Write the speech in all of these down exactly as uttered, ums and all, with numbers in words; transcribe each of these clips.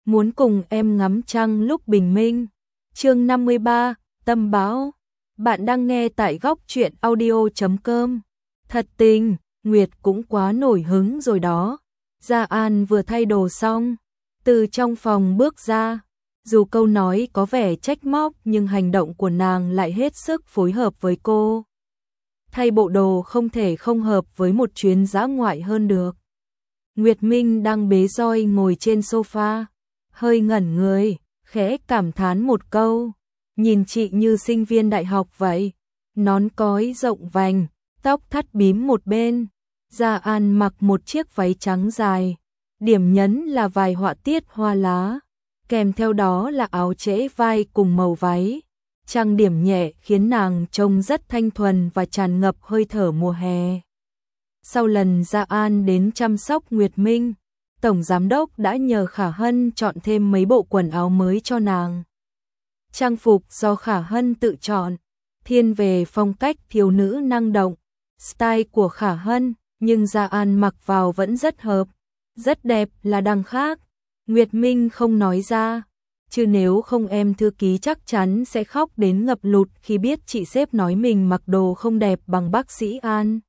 muốn cùng em ngắm trăng lúc bình minh. Chương năm mươi ba, Tâm Báo. Bạn đang nghe tại góc truyện audio chấm com. Thật tình, Nguyệt cũng quá nổi hứng rồi đó. Gia An vừa thay đồ xong, từ trong phòng bước ra. Dù câu nói có vẻ trách móc nhưng hành động của nàng lại hết sức phối hợp với cô. Thay bộ đồ không thể không hợp với một chuyến dã ngoại hơn được. Nguyệt Minh đang bế roi ngồi trên sofa, hơi ngẩn người, khẽ cảm thán một câu. Nhìn chị như sinh viên đại học vậy, nón cói rộng vành, tóc thắt bím một bên. Gia An mặc một chiếc váy trắng dài, điểm nhấn là vài họa tiết hoa lá, kèm theo đó là áo trễ vai cùng màu váy. Trang điểm nhẹ khiến nàng trông rất thanh thuần và tràn ngập hơi thở mùa hè. Sau lần Gia An đến chăm sóc Nguyệt Minh, Tổng Giám đốc đã nhờ Khả Hân chọn thêm mấy bộ quần áo mới cho nàng. Trang phục do Khả Hân tự chọn, thiên về phong cách thiếu nữ năng động, style của Khả Hân, nhưng Gia An mặc vào vẫn rất hợp, rất đẹp là đằng khác. Nguyệt Minh không nói ra, chứ nếu không em thư ký chắc chắn sẽ khóc đến ngập lụt khi biết chị sếp nói mình mặc đồ không đẹp bằng bác sĩ An.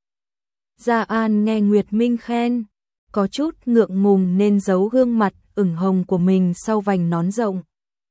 Gia An nghe Nguyệt Minh khen, có chút ngượng ngùng nên giấu gương mặt ửng hồng của mình sau vành nón rộng.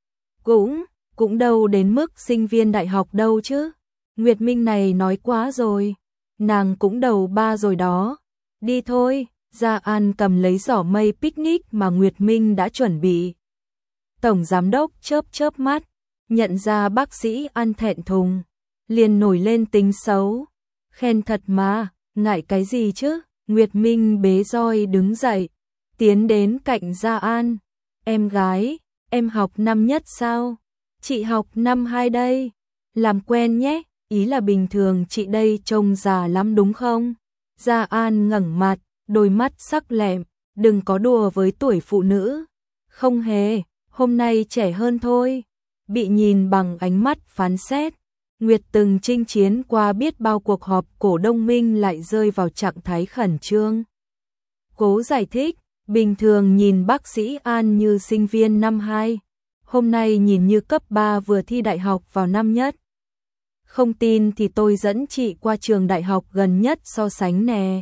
Cũng, cũng đâu đến mức sinh viên đại học đâu chứ. Nguyệt Minh này nói quá rồi, nàng cũng đầu ba rồi đó. Đi thôi, Gia An cầm lấy giỏ mây picnic mà Nguyệt Minh đã chuẩn bị. Tổng Giám đốc chớp chớp mắt, nhận ra bác sĩ An thẹn thùng, liền nổi lên tính xấu. Khen thật mà, ngại cái gì chứ? Nguyệt Minh bế roi đứng dậy, tiến đến cạnh Gia An. Em gái, em học năm nhất sao? Chị học năm hai đây. Làm quen nhé, ý là bình thường chị đây trông già lắm đúng không? Gia An ngẩng mặt, đôi mắt sắc lẹm, đừng có đùa với tuổi phụ nữ. Không hề, hôm nay trẻ hơn thôi. Bị nhìn bằng ánh mắt phán xét, Nguyệt từng chinh chiến qua biết bao cuộc họp cổ đông minh lại rơi vào trạng thái khẩn trương. Cố giải thích, bình thường nhìn bác sĩ An như sinh viên năm hai, hôm nay nhìn như cấp ba vừa thi đại học vào năm nhất. Không tin thì tôi dẫn chị qua trường đại học gần nhất so sánh nè.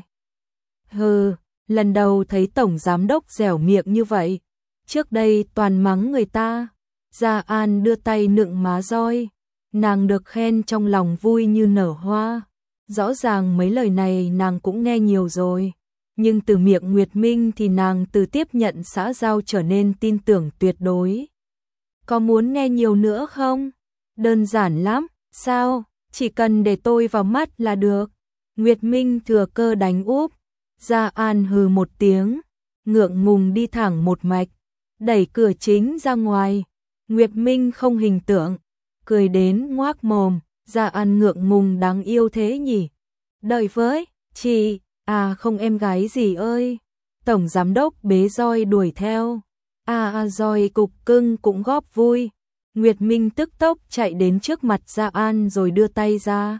Hừ, lần đầu thấy Tổng Giám đốc dẻo miệng như vậy, trước đây toàn mắng người ta. Gia An đưa tay nựng má roi, nàng được khen trong lòng vui như nở hoa. Rõ ràng mấy lời này nàng cũng nghe nhiều rồi, nhưng từ miệng Nguyệt Minh thì nàng từ tiếp nhận xã giao trở nên tin tưởng tuyệt đối. Có muốn nghe nhiều nữa không? Đơn giản lắm, sao? Chỉ cần để tôi vào mắt là được. Nguyệt Minh thừa cơ đánh úp. Gia An hừ một tiếng, ngượng ngùng đi thẳng một mạch, đẩy cửa chính ra ngoài. Nguyệt Minh không hình tượng, cười đến ngoác mồm. Gia An ngượng ngùng đáng yêu thế nhỉ? Đợi với, chị, à không em gái gì ơi. Tổng Giám đốc bế roi đuổi theo. À, à roi cục cưng cũng góp vui. Nguyệt Minh tức tốc chạy đến trước mặt Gia An rồi đưa tay ra.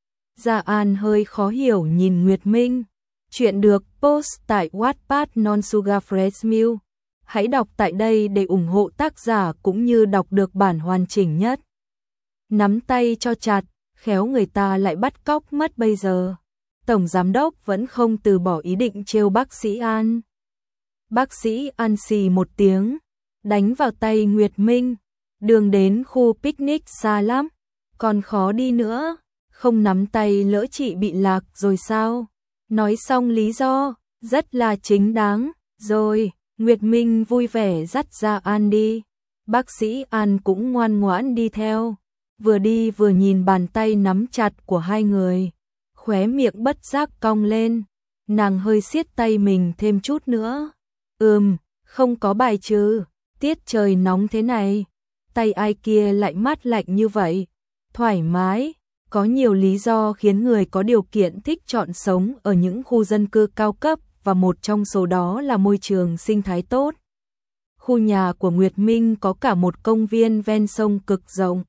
Gia An hơi khó hiểu nhìn Nguyệt Minh. Chuyện được post tại Wattpad Non Sugar Fresh Milk. Hãy đọc tại đây để ủng hộ tác giả cũng như đọc được bản hoàn chỉnh nhất. Nắm tay cho chặt, khéo người ta lại bắt cóc mất bây giờ. Tổng Giám đốc vẫn không từ bỏ ý định trêu bác sĩ An. Bác sĩ An xì một tiếng, đánh vào tay Nguyệt Minh. Đường đến khu picnic xa lắm, còn khó đi nữa. Không nắm tay lỡ chị bị lạc rồi sao? Nói xong lý do, rất là chính đáng. Rồi, Nguyệt Minh vui vẻ dắt Gia An đi. Bác sĩ An cũng ngoan ngoãn đi theo. Vừa đi vừa nhìn bàn tay nắm chặt của hai người, khóe miệng bất giác cong lên. Nàng hơi siết tay mình thêm chút nữa. Ừm, không có bài trừ, tiết trời nóng thế này, tay ai kia lại mát lạnh như vậy. Thoải mái, có nhiều lý do khiến người có điều kiện thích chọn sống ở những khu dân cư cao cấp, và một trong số đó là môi trường sinh thái tốt. Khu nhà của Nguyệt Minh có cả một công viên ven sông cực rộng.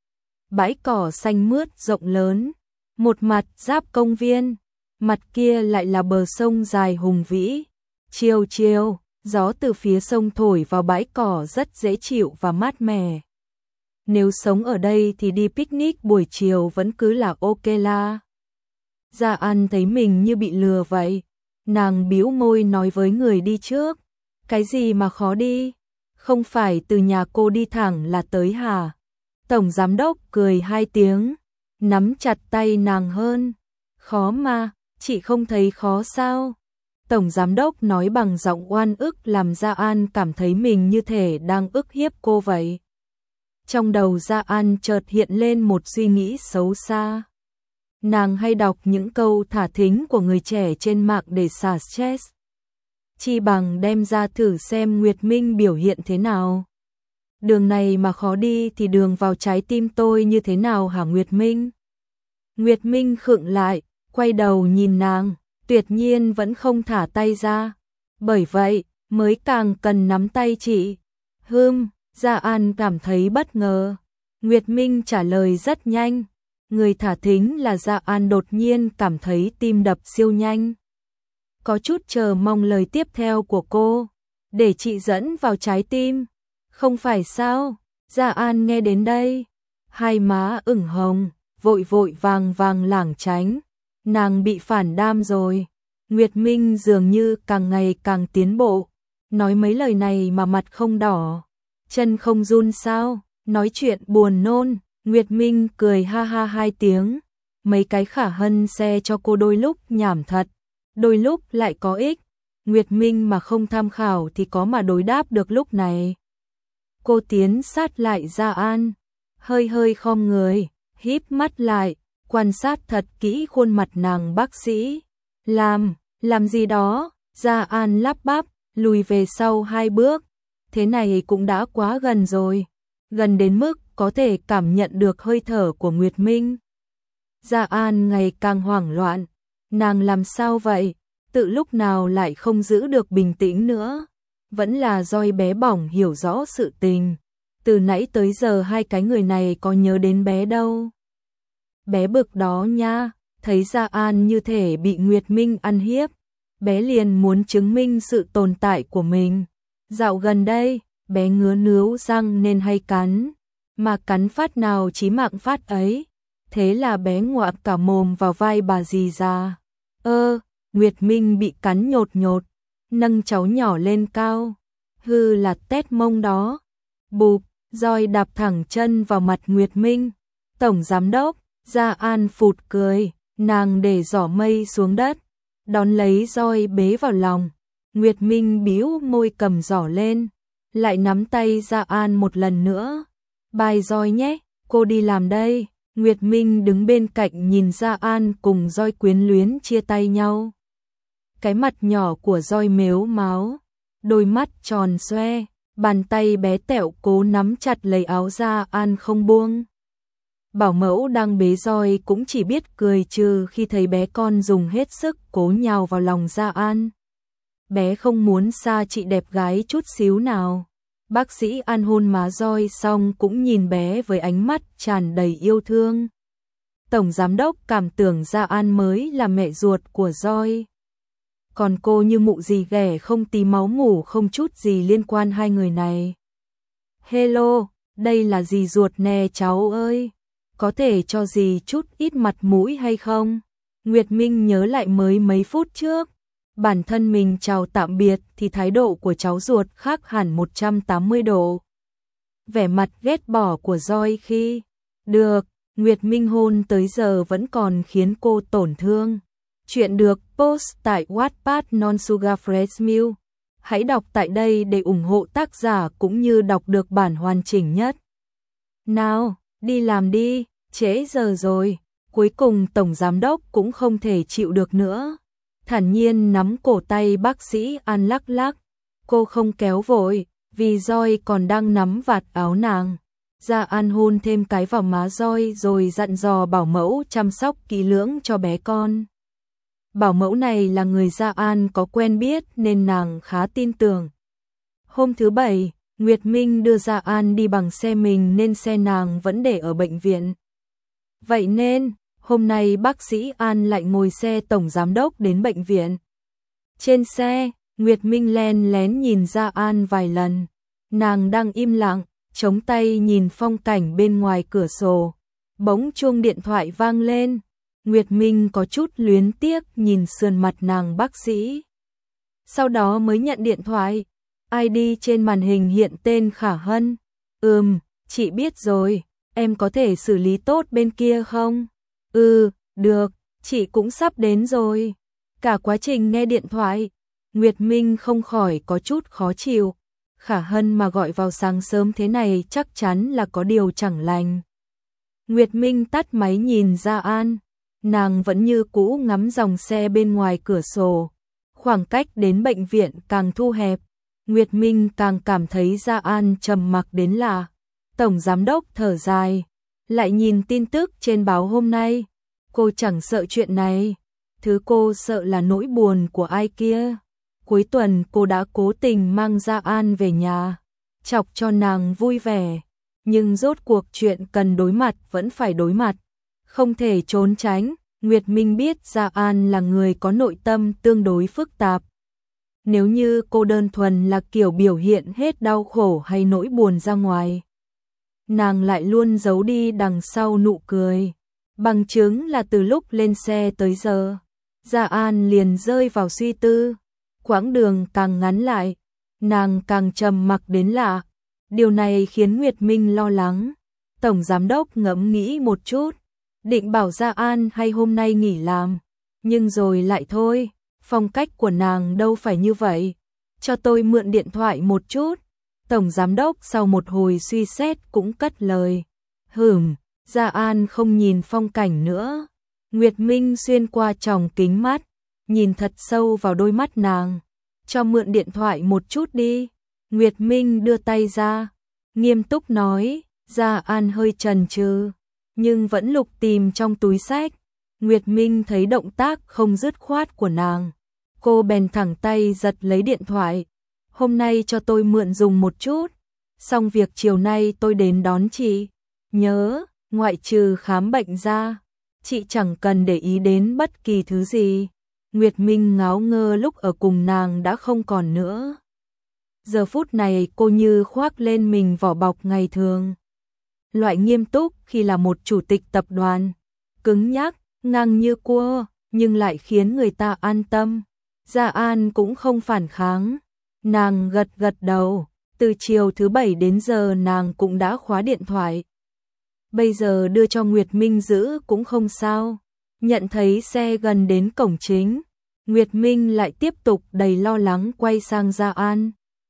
Bãi cỏ xanh mướt rộng lớn, một mặt giáp công viên, mặt kia lại là bờ sông dài hùng vĩ. Chiều chiều, Gió từ phía sông thổi vào bãi cỏ rất dễ chịu và mát mẻ. Nếu sống ở đây thì đi picnic buổi chiều vẫn cứ là ok la. Gia An thấy mình như bị lừa vậy. Nàng bĩu môi nói với người đi trước. Cái gì mà khó đi? Không phải từ nhà cô đi thẳng là tới hả? Tổng giám đốc cười hai tiếng, nắm chặt tay nàng hơn. Khó mà, chị không thấy khó sao? Tổng giám đốc nói bằng giọng oan ức làm Gia An cảm thấy mình như thể đang ức hiếp cô vậy. Trong đầu Gia An chợt hiện lên một suy nghĩ xấu xa. Nàng hay đọc những câu thả thính của người trẻ trên mạng để xả stress. Chi bằng đem ra thử xem Nguyệt Minh biểu hiện thế nào. Đường này mà khó đi thì đường vào trái tim tôi như thế nào hả Nguyệt Minh? Nguyệt Minh khựng lại, quay đầu nhìn nàng, tuyệt nhiên vẫn không thả tay ra. Bởi vậy, mới càng cần nắm tay chị. Hừm, Gia An cảm thấy bất ngờ. Nguyệt Minh trả lời rất nhanh. Người thả thính là Gia An đột nhiên cảm thấy tim đập siêu nhanh. Có chút chờ mong lời tiếp theo của cô. Để chị dẫn vào trái tim. Không phải sao? Gia An nghe đến đây. Hai má ửng hồng, vội vội vàng vàng lảng tránh. Nàng bị phản đam rồi. Nguyệt Minh dường như càng ngày càng tiến bộ. Nói mấy lời này mà mặt không đỏ. Chân không run sao? Nói chuyện buồn nôn. Nguyệt Minh cười ha ha hai tiếng. Mấy cái khả hân xe cho cô đôi lúc nhảm thật. Đôi lúc lại có ích. Nguyệt Minh mà không tham khảo thì có mà đối đáp được lúc này. Cô tiến sát lại Gia An. Hơi hơi khom người, híp mắt lại, quan sát thật kỹ khuôn mặt nàng bác sĩ. Làm, làm gì đó? Gia An lắp bắp, lùi về sau hai bước. Thế này cũng đã quá gần rồi. Gần đến mức có thể cảm nhận được hơi thở của Nguyệt Minh. Gia An ngày càng hoảng loạn. Nàng làm sao vậy? Tự lúc nào lại không giữ được bình tĩnh nữa. Vẫn là Joy bé bỏng hiểu rõ sự tình. Từ nãy tới giờ hai cái người này có nhớ đến bé đâu. Bé bực đó nha. Thấy Gia An như thể bị Nguyệt Minh ăn hiếp. Bé liền muốn chứng minh sự tồn tại của mình. Dạo gần đây, bé ngứa nướu răng nên hay cắn. Mà cắn phát nào chí mạng phát ấy. Thế là bé ngoạm cả mồm vào vai bà dì già. Ơ, Nguyệt Minh bị cắn nhột nhột. Nâng cháu nhỏ lên cao. Hư là tét mông đó. Bụp, Joy đạp thẳng chân vào mặt Nguyệt Minh. Tổng giám đốc, Gia An phụt cười. Nàng để giỏ mây xuống đất. Đón lấy Joy bế vào lòng. Nguyệt Minh bĩu môi cầm giỏ lên. Lại nắm tay Gia An một lần nữa. Bye Joy nhé, cô đi làm đây. Nguyệt Minh đứng bên cạnh nhìn Gia An cùng Joy quyến luyến chia tay nhau. Cái mặt nhỏ của Joy mếu máo, đôi mắt tròn xoe, bàn tay bé tẹo cố nắm chặt lấy áo Gia An không buông. Bảo mẫu đang bế Joy cũng chỉ biết cười trừ khi thấy bé con dùng hết sức cố nhào vào lòng Gia An. Bé không muốn xa chị đẹp gái chút xíu nào. Bác sĩ An hôn má Joy xong cũng nhìn bé với ánh mắt tràn đầy yêu thương. Tổng giám đốc cảm tưởng Gia An mới là mẹ ruột của Joy. Còn cô như mụ gì ghẻ không tí máu mủ không chút gì liên quan hai người này. Hello, đây là dì ruột nè cháu ơi. Có thể cho dì chút ít mặt mũi hay không? Nguyệt Minh nhớ lại mới mấy phút trước. Bản thân mình chào tạm biệt thì thái độ của cháu ruột khác hẳn một trăm tám mươi độ. Vẻ mặt ghét bỏ của Joy khi được Nguyệt Minh hôn tới giờ vẫn còn khiến cô tổn thương. Chuyện được post tại Wattpad Non Sugar Fresh Milk. Hãy đọc tại đây để ủng hộ tác giả cũng như đọc được bản hoàn chỉnh nhất. Nào, đi làm đi, trễ giờ rồi. Cuối cùng tổng giám đốc cũng không thể chịu được nữa. Thản nhiên nắm cổ tay bác sĩ An lắc lắc. Cô không kéo vội, vì Joy còn đang nắm vạt áo nàng. Gia An hôn thêm cái vào má Joy rồi dặn dò bảo mẫu chăm sóc kỹ lưỡng cho bé con. Bảo mẫu này là người Gia An có quen biết nên nàng khá tin tưởng. Hôm thứ bảy, Nguyệt Minh đưa Gia An đi bằng xe mình nên xe nàng vẫn để ở bệnh viện. Vậy nên, hôm nay bác sĩ An lại ngồi xe tổng giám đốc đến bệnh viện. Trên xe, Nguyệt Minh len lén nhìn Gia An vài lần. Nàng đang im lặng, chống tay nhìn phong cảnh bên ngoài cửa sổ. Bỗng chuông điện thoại vang lên. Nguyệt Minh có chút luyến tiếc nhìn sườn mặt nàng bác sĩ. Sau đó mới nhận điện thoại. i đê trên màn hình hiện tên Khả Hân. Ừm, chị biết rồi, em có thể xử lý tốt bên kia không? Ừ, được, chị cũng sắp đến rồi. Cả quá trình nghe điện thoại, Nguyệt Minh không khỏi có chút khó chịu. Khả Hân mà gọi vào sáng sớm thế này chắc chắn là có điều chẳng lành. Nguyệt Minh tắt máy nhìn Gia An. Nàng vẫn như cũ ngắm dòng xe bên ngoài cửa sổ. Khoảng cách đến bệnh viện càng thu hẹp. Nguyệt Minh càng cảm thấy Gia An trầm mặc đến lạ. Tổng giám đốc thở dài. Lại nhìn tin tức trên báo hôm nay. Cô chẳng sợ chuyện này. Thứ cô sợ là nỗi buồn của ai kia. Cuối tuần cô đã cố tình mang Gia An về nhà. Chọc cho nàng vui vẻ. Nhưng rốt cuộc chuyện cần đối mặt vẫn phải đối mặt. Không thể trốn tránh. Nguyệt Minh biết Gia An là người có nội tâm tương đối phức tạp. Nếu như cô đơn thuần là kiểu biểu hiện hết đau khổ hay nỗi buồn ra ngoài, nàng lại luôn giấu đi đằng sau nụ cười. Bằng chứng là từ lúc lên xe tới giờ, Gia An liền rơi vào suy tư. Quãng đường càng ngắn lại, nàng càng trầm mặc đến lạ. Điều này khiến Nguyệt Minh lo lắng. Tổng giám đốc ngẫm nghĩ một chút, định bảo Gia An hay hôm nay nghỉ làm, nhưng rồi lại thôi, phong cách của nàng đâu phải như vậy. Cho tôi mượn điện thoại một chút. Tổng giám đốc sau một hồi suy xét cũng cất lời. Hửm, Gia An không nhìn phong cảnh nữa. Nguyệt Minh xuyên qua tròng kính mắt, nhìn thật sâu vào đôi mắt nàng. Cho mượn điện thoại một chút đi. Nguyệt Minh đưa tay ra, nghiêm túc nói. Gia An hơi chần chừ, nhưng vẫn lục tìm trong túi xách. Nguyệt Minh thấy động tác không dứt khoát của nàng. Cô bèn thẳng tay giật lấy điện thoại. Hôm nay cho tôi mượn dùng một chút. Xong việc chiều nay tôi đến đón chị. Nhớ, ngoại trừ khám bệnh ra, chị chẳng cần để ý đến bất kỳ thứ gì. Nguyệt Minh ngáo ngơ lúc ở cùng nàng đã không còn nữa. Giờ phút này cô như khoác lên mình vỏ bọc ngày thường. Loại nghiêm túc khi là một chủ tịch tập đoàn. Cứng nhắc, ngang như cua, nhưng lại khiến người ta an tâm. Gia An cũng không phản kháng. Nàng gật gật đầu. Từ chiều thứ bảy đến giờ nàng cũng đã khóa điện thoại. Bây giờ đưa cho Nguyệt Minh giữ cũng không sao. Nhận thấy xe gần đến cổng chính, Nguyệt Minh lại tiếp tục đầy lo lắng quay sang Gia An.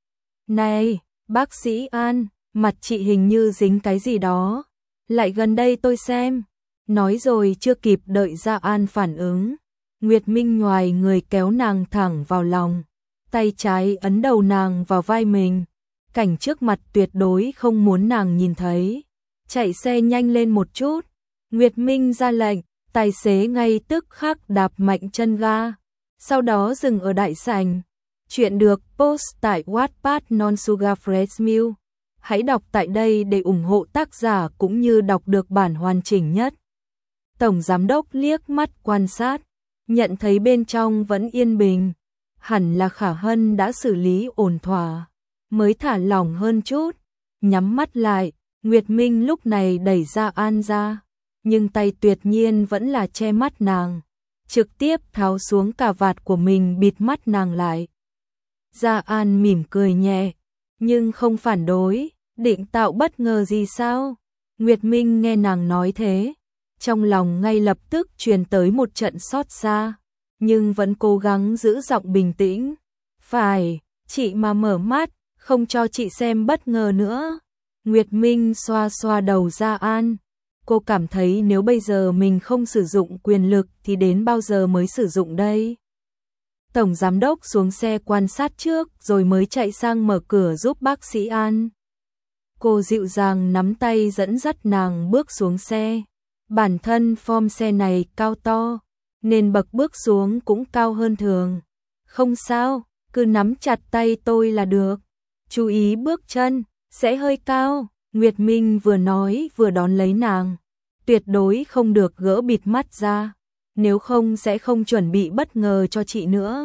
Này, bác sĩ An, mặt chị hình như dính cái gì đó. Lại gần đây tôi xem. Nói rồi chưa kịp đợi Gia An phản ứng, Nguyệt Minh nhoài người kéo nàng thẳng vào lòng. Tay trái ấn đầu nàng vào vai mình. Cảnh trước mặt tuyệt đối không muốn nàng nhìn thấy. Chạy xe nhanh lên một chút. Nguyệt Minh ra lệnh, tài xế ngay tức khắc đạp mạnh chân ga. Sau đó dừng ở đại sảnh. Chuyện được post tại Wattpad Non Sugar Fresh Milk. Hãy đọc tại đây để ủng hộ tác giả cũng như đọc được bản hoàn chỉnh nhất. Tổng giám đốc liếc mắt quan sát, nhận thấy bên trong vẫn yên bình. Hẳn là Khả Hân đã xử lý ổn thỏa, mới thả lỏng hơn chút. Nhắm mắt lại, Nguyệt Minh lúc này đẩy Gia An ra, nhưng tay tuyệt nhiên vẫn là che mắt nàng. Trực tiếp tháo xuống cà vạt của mình bịt mắt nàng lại. Gia An mỉm cười nhẹ, nhưng không phản đối. Định tạo bất ngờ gì sao? Nguyệt Minh nghe nàng nói thế, trong lòng ngay lập tức truyền tới một trận xót xa, nhưng vẫn cố gắng giữ giọng bình tĩnh. Phải, chị mà mở mắt, không cho chị xem bất ngờ nữa. Nguyệt Minh xoa xoa đầu Gia An. Cô cảm thấy nếu bây giờ mình không sử dụng quyền lực thì đến bao giờ mới sử dụng đây? Tổng giám đốc xuống xe quan sát trước rồi mới chạy sang mở cửa giúp bác sĩ An. Cô dịu dàng nắm tay dẫn dắt nàng bước xuống xe. Bản thân form xe này cao to, nên bậc bước xuống cũng cao hơn thường. Không sao, cứ nắm chặt tay tôi là được. Chú ý bước chân, sẽ hơi cao. Nguyệt Minh vừa nói vừa đón lấy nàng. Tuyệt đối không được gỡ bịt mắt ra, nếu không sẽ không chuẩn bị bất ngờ cho chị nữa.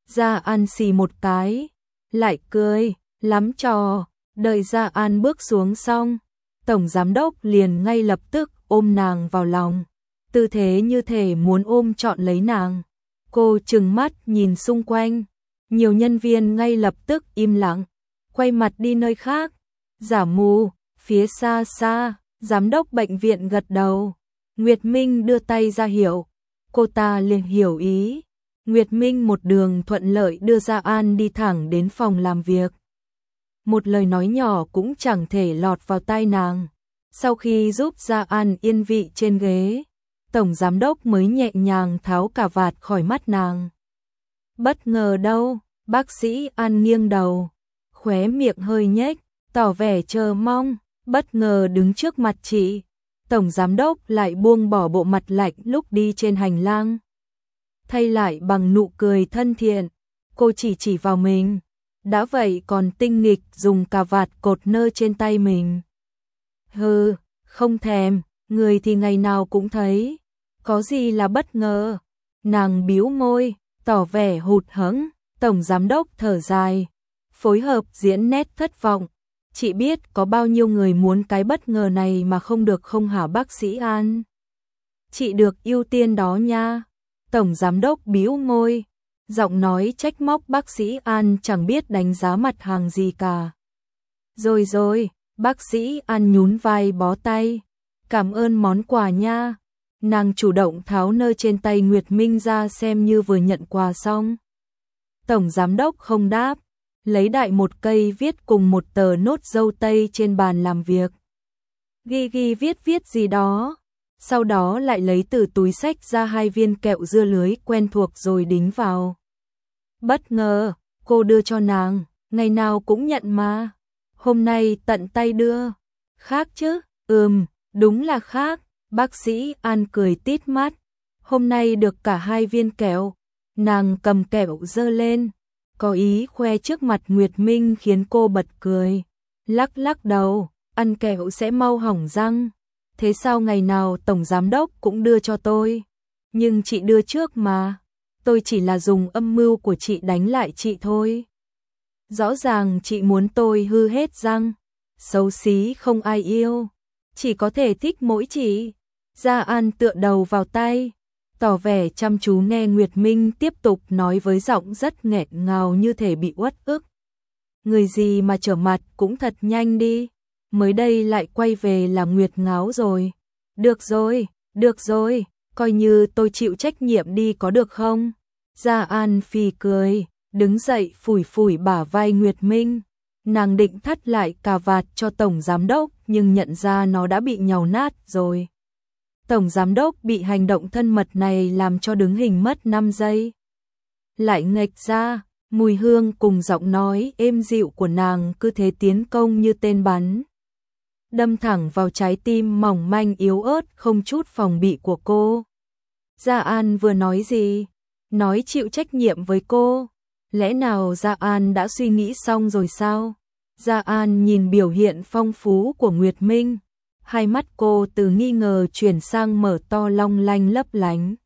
Gia An xì một cái, lại cười, lắm trò. Đợi Gia An bước xuống xong, tổng giám đốc liền ngay lập tức ôm nàng vào lòng, tư thế như thể muốn ôm trọn lấy nàng. Cô trừng mắt nhìn xung quanh, nhiều nhân viên ngay lập tức im lặng, quay mặt đi nơi khác. Giả mù, phía xa xa, giám đốc bệnh viện gật đầu. Nguyệt Minh đưa tay ra hiệu, cô ta liền hiểu ý. Nguyệt Minh một đường thuận lợi đưa Gia An đi thẳng đến phòng làm việc. Một lời nói nhỏ cũng chẳng thể lọt vào tai nàng. Sau khi giúp Gia An yên vị trên ghế, tổng giám đốc mới nhẹ nhàng tháo cà vạt khỏi mắt nàng. Bất ngờ đâu, bác sĩ An nghiêng đầu, khóe miệng hơi nhếch, tỏ vẻ chờ mong. Bất ngờ đứng trước mặt chị, tổng giám đốc lại buông bỏ bộ mặt lạnh lúc đi trên hành lang, thay lại bằng nụ cười thân thiện. Cô chỉ chỉ vào mình, đã vậy còn tinh nghịch dùng cà vạt cột nơ trên tay mình. Hừ, không thèm, người thì ngày nào cũng thấy, có gì là bất ngờ. Nàng bĩu môi, tỏ vẻ hụt hẫng. Tổng giám đốc thở dài, phối hợp diễn nét thất vọng. Chị biết có bao nhiêu người muốn cái bất ngờ này mà không được không hả bác sĩ An? Chị được ưu tiên đó nha. Tổng giám đốc bĩu môi, giọng nói trách móc bác sĩ An chẳng biết đánh giá mặt hàng gì cả. Rồi rồi, bác sĩ An nhún vai bó tay. Cảm ơn món quà nha. Nàng chủ động tháo nơ trên tay Nguyệt Minh ra xem như vừa nhận quà xong. Tổng giám đốc không đáp, lấy đại một cây viết cùng một tờ nốt dâu tây trên bàn làm việc. Ghi ghi viết viết gì đó, sau đó lại lấy từ túi xách ra hai viên kẹo dưa lưới quen thuộc rồi đính vào. Bất ngờ, cô đưa cho nàng, ngày nào cũng nhận mà. Hôm nay tận tay đưa. Khác chứ? Ừm, đúng là khác. Bác sĩ An cười tít mắt. Hôm nay được cả hai viên kẹo. Nàng cầm kẹo giơ lên, có ý khoe trước mặt Nguyệt Minh khiến cô bật cười. Lắc lắc đầu, ăn kẹo sẽ mau hỏng răng. Thế sao ngày nào tổng giám đốc cũng đưa cho tôi? Nhưng chị đưa trước mà. Tôi chỉ là dùng âm mưu của chị đánh lại chị thôi. Rõ ràng chị muốn tôi hư hết răng. Xấu xí không ai yêu, chỉ có thể thích mỗi chị. Gia An tựa đầu vào tay, tỏ vẻ chăm chú nghe Nguyệt Minh tiếp tục nói với giọng rất nghẹn ngào như thể bị uất ức. Người gì mà trở mặt cũng thật nhanh đi, mới đây lại quay về làm Nguyệt ngáo rồi. Được rồi, được rồi, coi như tôi chịu trách nhiệm đi có được không? Gia An phì cười, đứng dậy phủi phủi bả vai Nguyệt Minh. Nàng định thắt lại cà vạt cho tổng giám đốc nhưng nhận ra nó đã bị nhàu nát rồi. Tổng giám đốc bị hành động thân mật này làm cho đứng hình mất năm giây. Lại nghệch ra, mùi hương cùng giọng nói êm dịu của nàng cứ thế tiến công như tên bắn. Đâm thẳng vào trái tim mỏng manh yếu ớt không chút phòng bị của cô. Gia An vừa nói gì? Nói chịu trách nhiệm với cô. Lẽ nào Gia An đã suy nghĩ xong rồi sao? Gia An nhìn biểu hiện phong phú của Nguyệt Minh. Hai mắt cô từ nghi ngờ chuyển sang mở to long lanh lấp lánh.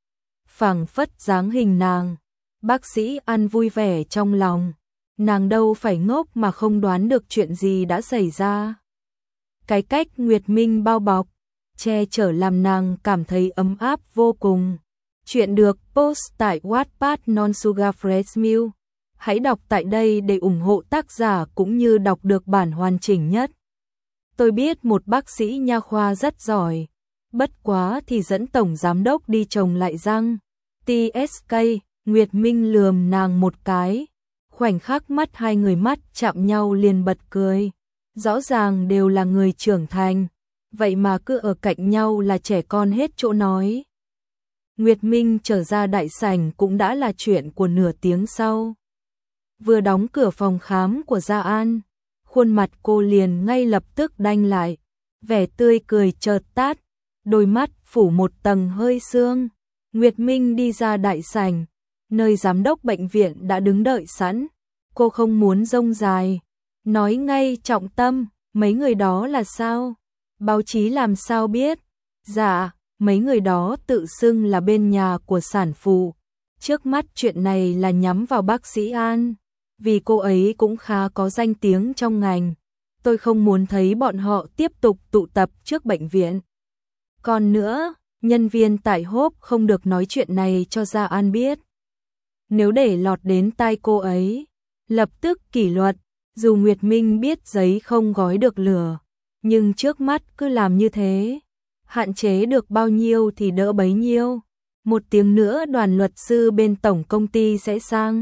Phảng phất dáng hình nàng. Bác sĩ An vui vẻ trong lòng. Nàng đâu phải ngốc mà không đoán được chuyện gì đã xảy ra. Cái cách Nguyệt Minh bao bọc, che chở làm nàng cảm thấy ấm áp vô cùng. Chuyện được post tại Wattpad Non Sugar Fresh Milk. Hãy đọc tại đây để ủng hộ tác giả cũng như đọc được bản hoàn chỉnh nhất. Tôi biết một bác sĩ nha khoa rất giỏi, bất quá thì dẫn tổng giám đốc đi trồng lại răng. tê ét ca, Nguyệt Minh lườm nàng một cái, khoảnh khắc mắt hai người mắt chạm nhau liền bật cười. Rõ ràng đều là người trưởng thành, vậy mà cứ ở cạnh nhau là trẻ con hết chỗ nói. Nguyệt Minh trở ra đại sảnh cũng đã là chuyện của nửa tiếng sau. Vừa đóng cửa phòng khám của Gia An, khuôn mặt cô liền ngay lập tức đanh lại, vẻ tươi cười chợt tắt, đôi mắt phủ một tầng hơi sương. Nguyệt Minh đi ra đại sảnh, nơi giám đốc bệnh viện đã đứng đợi sẵn. Cô không muốn rông dài, nói ngay trọng tâm, mấy người đó là sao? Báo chí làm sao biết? Dạ, mấy người đó tự xưng là bên nhà của sản phụ, Trước mắt chuyện này là nhắm vào bác sĩ An, vì cô ấy cũng khá có danh tiếng trong ngành. Tôi không muốn thấy bọn họ tiếp tục tụ tập trước bệnh viện. Còn nữa, nhân viên tại Hope không được nói chuyện này cho Gia An biết. Nếu để lọt đến tai cô ấy, lập tức kỷ luật. Dù Nguyệt Minh biết giấy không gói được lửa, nhưng trước mắt cứ làm như thế. Hạn chế được bao nhiêu thì đỡ bấy nhiêu. Một tiếng nữa đoàn luật sư bên tổng công ty sẽ sang.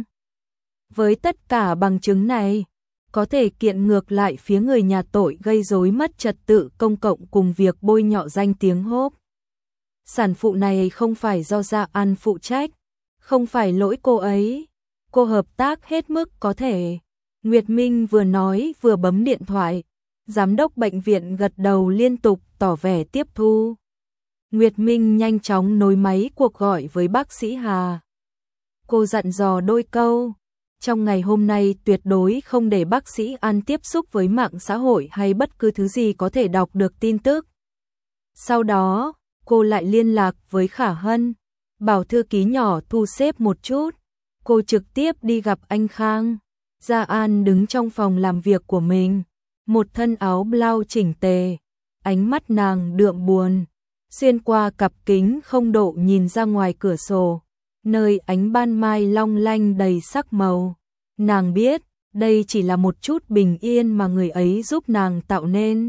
Với tất cả bằng chứng này, có thể kiện ngược lại phía người nhà tội gây rối mất trật tự công cộng cùng việc bôi nhọ danh tiếng Hope. Sản phụ này không phải do Gia An phụ trách, không phải lỗi cô ấy. Cô hợp tác hết mức có thể. Nguyệt Minh vừa nói vừa bấm điện thoại. Giám đốc bệnh viện gật đầu liên tục tỏ vẻ tiếp thu. Nguyệt Minh nhanh chóng nối máy cuộc gọi với bác sĩ Hà. Cô dặn dò đôi câu. Trong ngày hôm nay tuyệt đối không để bác sĩ An tiếp xúc với mạng xã hội hay bất cứ thứ gì có thể đọc được tin tức. Sau đó, cô lại liên lạc với Khả Hân, bảo thư ký nhỏ thu xếp một chút. Cô trực tiếp đi gặp anh Khang. Gia An đứng trong phòng làm việc của mình, một thân áo blau chỉnh tề, ánh mắt nàng đượm buồn, xuyên qua cặp kính không độ nhìn ra ngoài cửa sổ, nơi ánh ban mai long lanh đầy sắc màu. Nàng biết, đây chỉ là một chút bình yên mà người ấy giúp nàng tạo nên.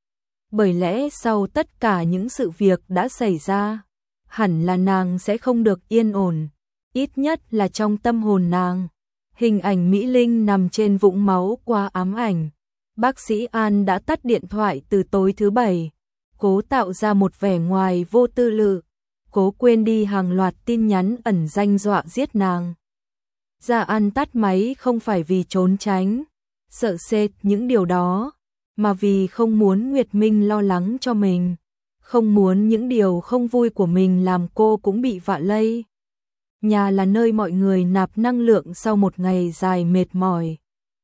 Bởi lẽ sau tất cả những sự việc đã xảy ra, hẳn là nàng sẽ không được yên ổn, ít nhất là trong tâm hồn nàng. Hình ảnh Mỹ Linh nằm trên vũng máu qua ám ảnh. Bác sĩ An đã tắt điện thoại từ tối thứ bảy, cố tạo ra một vẻ ngoài vô tư lự, cố quên đi hàng loạt tin nhắn ẩn danh dọa giết nàng. Gia An tắt máy không phải vì trốn tránh, sợ sệt những điều đó, mà vì không muốn Nguyệt Minh lo lắng cho mình, không muốn những điều không vui của mình làm cô cũng bị vạ lây. Nhà là nơi mọi người nạp năng lượng sau một ngày dài mệt mỏi.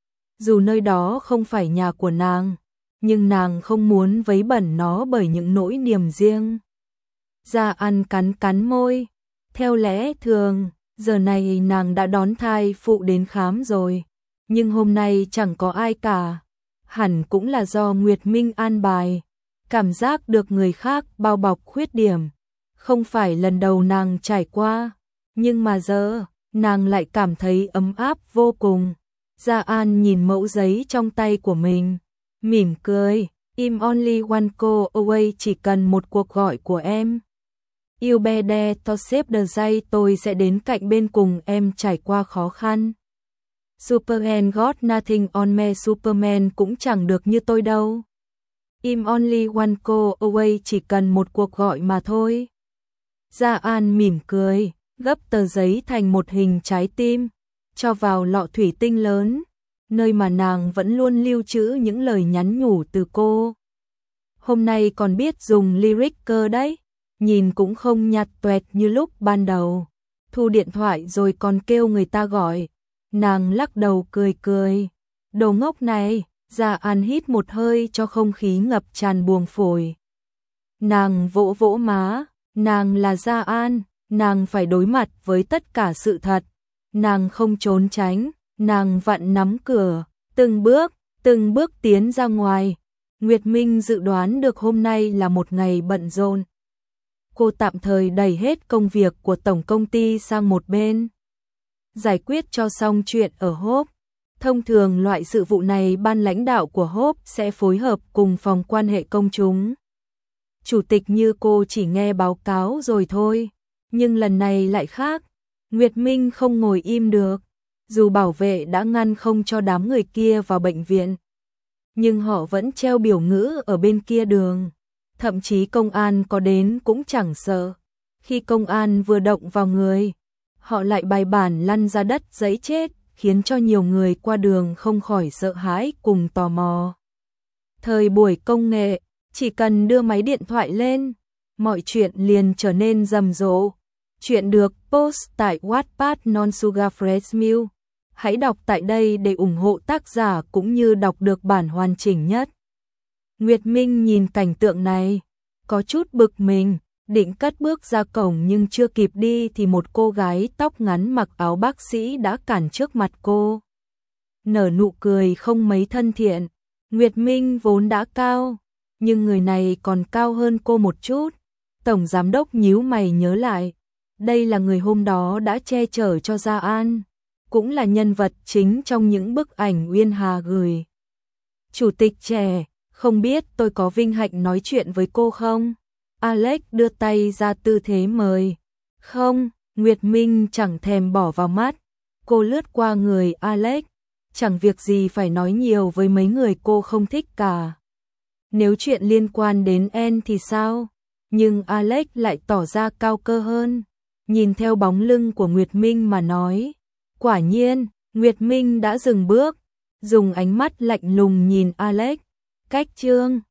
Dù nơi đó không phải nhà của nàng, nhưng nàng không muốn vấy bẩn nó bởi những nỗi niềm riêng. Gia An cắn cắn môi. Theo lẽ thường, giờ này nàng đã đón thai phụ đến khám rồi, nhưng hôm nay chẳng có ai cả. Hẳn cũng là do Nguyệt Minh an bài. Cảm giác được người khác bao bọc khuyết điểm, không phải lần đầu nàng trải qua. Nhưng mà giờ, nàng lại cảm thấy ấm áp vô cùng. Gia An nhìn mẫu giấy trong tay của mình, mỉm cười. I'm only one call away, chỉ cần một cuộc gọi của em. You be there to save the day, tôi sẽ đến cạnh bên cùng em trải qua khó khăn. Superman got nothing on me, Superman cũng chẳng được như tôi đâu. I'm only one call away, chỉ cần một cuộc gọi mà thôi. Gia An mỉm cười, gấp tờ giấy thành một hình trái tim, cho vào lọ thủy tinh lớn, nơi mà nàng vẫn luôn lưu trữ những lời nhắn nhủ từ cô. Hôm nay còn biết dùng lyric cơ đấy, nhìn cũng không nhạt toẹt như lúc ban đầu. Thu điện thoại rồi còn kêu người ta gọi. Nàng lắc đầu cười cười. Đồ ngốc này. Gia An hít một hơi cho không khí ngập tràn buồng phổi. Nàng vỗ vỗ má. Nàng là Gia An. Nàng phải đối mặt với tất cả sự thật. Nàng không trốn tránh. Nàng vặn nắm cửa, từng bước, từng bước tiến ra ngoài. Nguyệt Minh dự đoán được hôm nay là một ngày bận rộn. Cô tạm thời đẩy hết công việc của tổng công ty sang một bên, giải quyết cho xong chuyện ở Hope. Thông thường loại sự vụ này ban lãnh đạo của Hope sẽ phối hợp cùng phòng quan hệ công chúng. Chủ tịch như cô chỉ nghe báo cáo rồi thôi, nhưng lần này lại khác. Nguyệt Minh không ngồi im được. Dù bảo vệ đã ngăn không cho đám người kia vào bệnh viện, nhưng họ vẫn treo biểu ngữ ở bên kia đường. Thậm chí công an có đến cũng chẳng sợ. Khi công an vừa động vào người, họ lại bài bản lăn ra đất giấy chết, khiến cho nhiều người qua đường không khỏi sợ hãi cùng tò mò. Thời buổi công nghệ, chỉ cần đưa máy điện thoại lên, mọi chuyện liền trở nên rầm rộ. Chuyện được post tại Wattpad Non Sugar Fresh Milk. Hãy đọc tại đây để ủng hộ tác giả cũng như đọc được bản hoàn chỉnh nhất. Nguyệt Minh nhìn cảnh tượng này, có chút bực mình, định cất bước ra cổng nhưng chưa kịp đi thì một cô gái tóc ngắn mặc áo bác sĩ đã cản trước mặt cô. Nở nụ cười không mấy thân thiện. Nguyệt Minh vốn đã cao, nhưng người này còn cao hơn cô một chút. Tổng giám đốc nhíu mày nhớ lại, đây là người hôm đó đã che chở cho Gia An, cũng là nhân vật chính trong những bức ảnh Uyên Hà gửi. Chủ tịch trẻ, không biết tôi có vinh hạnh nói chuyện với cô không? Alex đưa tay ra tư thế mời. Không, Nguyệt Minh chẳng thèm bỏ vào mắt. Cô lướt qua người Alex, chẳng việc gì phải nói nhiều với mấy người cô không thích cả. Nếu chuyện liên quan đến En thì sao? Nhưng Alex lại tỏ ra cao cơ hơn, nhìn theo bóng lưng của Nguyệt Minh mà nói. Quả nhiên, Nguyệt Minh đã dừng bước, dùng ánh mắt lạnh lùng nhìn Alex. Cách chương